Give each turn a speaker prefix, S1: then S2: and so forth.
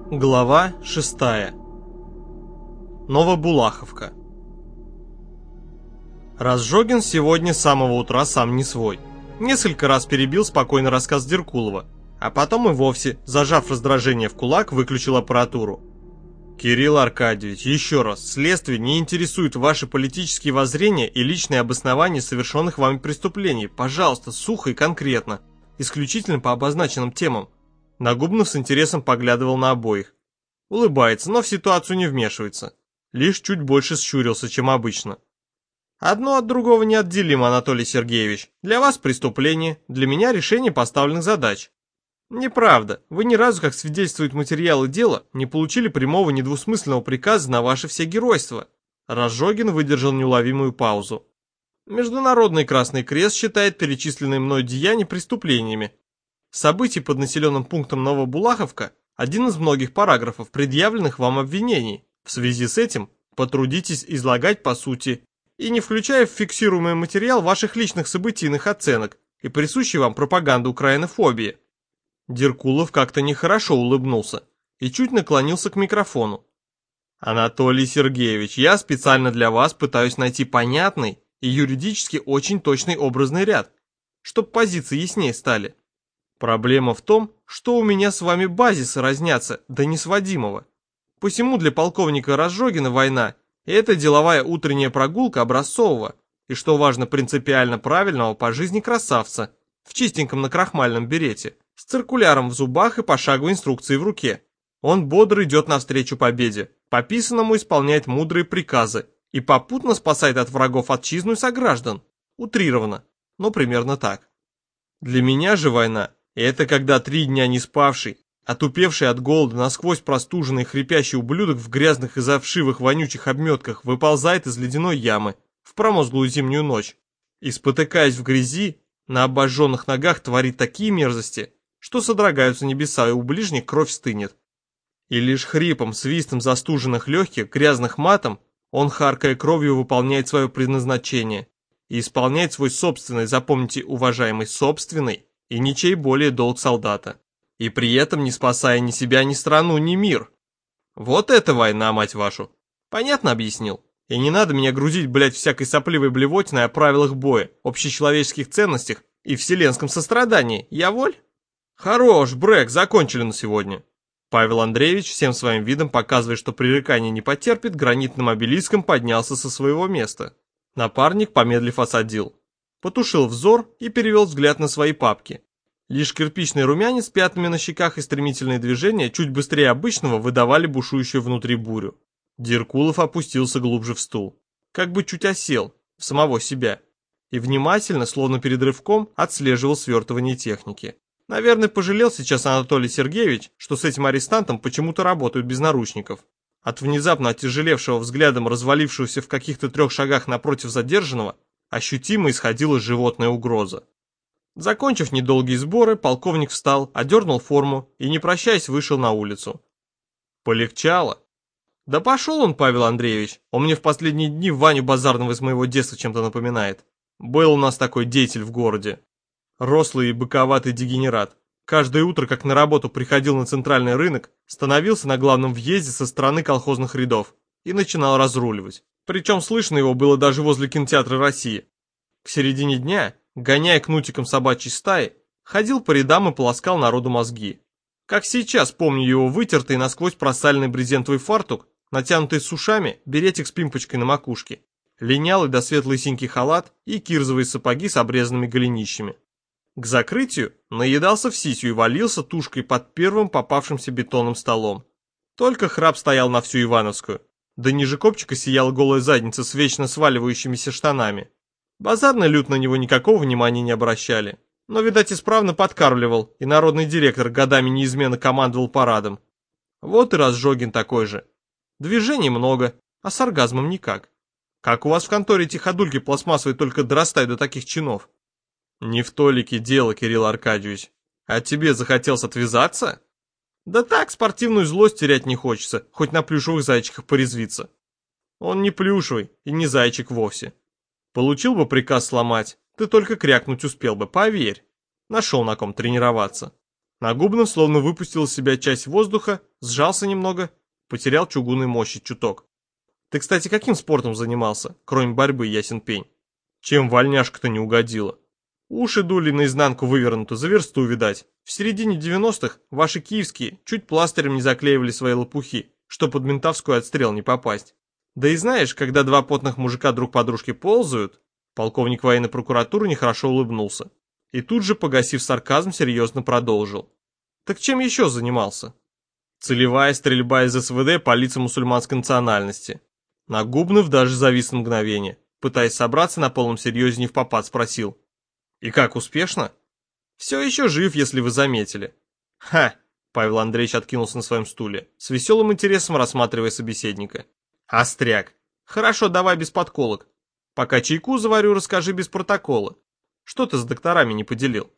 S1: Глава 6. Новобулаховка. Разжогин сегодня с самого утра сам не свой. Несколько раз перебил спокойный рассказ Деркулова, а потом и вовсе, зажав раздражение в кулак, выключил аппаратуру. «Кирилл Аркадьевич, еще раз, следствие не интересует ваши политические воззрения и личные обоснования совершенных вами преступлений. Пожалуйста, сухо и конкретно, исключительно по обозначенным темам». Нагубнов с интересом поглядывал на обоих. Улыбается, но в ситуацию не вмешивается. Лишь чуть больше щурился, чем обычно. «Одно от другого неотделимо, Анатолий Сергеевич. Для вас преступление, для меня решение поставленных задач». «Неправда. Вы ни разу, как свидетельствуют материалы дела, не получили прямого недвусмысленного приказа на ваше все геройство». Разжогин выдержал неуловимую паузу. «Международный Красный Крест считает перечисленные мной деяния преступлениями. События под населенным пунктом Новобулаховка – один из многих параграфов, предъявленных вам обвинений. В связи с этим потрудитесь излагать по сути и не включая в фиксируемый материал ваших личных событийных оценок и присущей вам пропаганды украинофобии». Деркулов как-то нехорошо улыбнулся и чуть наклонился к микрофону. «Анатолий Сергеевич, я специально для вас пытаюсь найти понятный и юридически очень точный образный ряд, чтобы позиции яснее стали. Проблема в том, что у меня с вами базисы разнятся до несводимого. Посему для полковника Разжогина война – это деловая утренняя прогулка образцового и, что важно, принципиально правильного по жизни красавца в чистеньком накрахмальном берете, с циркуляром в зубах и пошаговой инструкцией в руке. Он бодро идет навстречу победе, по писанному исполняет мудрые приказы и попутно спасает от врагов отчизну и сограждан. Утрированно, но примерно так. Для меня же война – это когда 3 дня не спавший, отупевший от голода, насквозь простуженный хрипящий ублюдок в грязных и завшивых вонючих обметках выползает из ледяной ямы в промозглую зимнюю ночь и, спотыкаясь в грязи, на обожженных ногах творит такие мерзости, что содрогаются небеса и у ближних кровь стынет. И лишь хрипом, свистом застуженных легких, грязных матом, он, харкая кровью, выполняет свое предназначение и исполняет свой собственный, запомните, уважаемый, собственный, и ничей более долг солдата. И при этом не спасая ни себя, ни страну, ни мир. Вот это война, мать вашу. Понятно объяснил? И не надо меня грузить, блядь, всякой сопливой блевотиной о правилах боя, общечеловеческих ценностях и вселенском сострадании. Я воль? Хорош, Брэк, закончили на сегодня. Павел Андреевич, всем своим видом показывая, что пререкание не потерпит, гранитным обелиском поднялся со своего места. Напарник, помедлив, осадил. Потушил взор и перевел взгляд на свои папки. Лишь кирпичный румянец с пятнами на щеках и стремительные движения чуть быстрее обычного выдавали бушующую внутри бурю. Деркулов опустился глубже в стул, как бы чуть осел, в самого себя, и внимательно, словно перед рывком, отслеживал свертывание техники. Наверное, пожалел сейчас Анатолий Сергеевич, что с этим арестантом почему-то работают без наручников. От внезапно оттяжелевшего взглядом развалившегося в каких-то 3 шагах напротив задержанного, ощутимо исходила животная угроза. Закончив недолгие сборы, полковник встал, одернул форму и, не прощаясь, вышел на улицу. Полегчало. Да пошел он, Павел Андреевич, он мне в последние дни Ваню Базарного из моего детства чем-то напоминает. Был у нас такой деятель в городе. Рослый и быковатый дегенерат. Каждое утро, как на работу приходил на центральный рынок, становился на главном въезде со стороны колхозных рядов и начинал разруливать. Причем слышно его было даже возле кинотеатра «Россия». К середине дня, гоняя кнутиком собачьей стаи, ходил по рядам и полоскал народу мозги. Как сейчас помню его вытертый насквозь просаленный брезентовый фартук, натянутый с ушами, беретик с пимпочкой на макушке, линялый до светлый синький халат и кирзовые сапоги с обрезанными голенищами. К закрытию наедался в сисью и валился тушкой под первым попавшимся бетонным столом. Только храп стоял на всю Ивановскую. Да ниже копчика сияла голая задница с вечно сваливающимися штанами. Базарный люд на него никакого внимания не обращали. Но, видать, исправно подкармливал, и народный директор годами неизменно командовал парадом. Вот и Разжогин такой же. Движений много, а с оргазмом никак. Как у вас в конторе эти ходульки пластмассовые только дорастают до таких чинов? Не в толике дело, Кирилл Аркадьевич. А тебе захотелось отвязаться? Да так, спортивную злость терять не хочется, хоть на плюшевых зайчиках порезвиться. Он не плюшевый и не зайчик вовсе. Получил бы приказ сломать, ты только крякнуть успел бы, поверь. Нашел на ком тренироваться. Нагубнов словно выпустил из себя часть воздуха сжался немного, потерял чугунной мощи чуток. Ты, кстати, каким спортом занимался, кроме борьбы, ясен пень? Чем вольняшка-то не угодила? Уши дули наизнанку вывернуты, за версту, видать. В середине 90-х ваши киевские чуть пластырем не заклеивали свои лопухи, что под ментовской отстрел не попасть. Да и знаешь, когда два потных мужика друг по дружке ползают, полковник военной прокуратуры нехорошо улыбнулся. И тут же, погасив сарказм, серьезно продолжил. Так чем еще занимался? Целевая стрельба из СВД по лицам мусульманской национальности. Нагубнов даже завис на мгновение, пытаясь собраться на полном серьезе невпопад спросил. И как, успешно? Все еще жив, если вы заметили. Ха! Павел Андреевич откинулся на своем стуле, с веселым интересом рассматривая собеседника. Остряк. Хорошо, давай без подколок. Пока чайку заварю, расскажи без протокола. Что ты с докторами не поделил?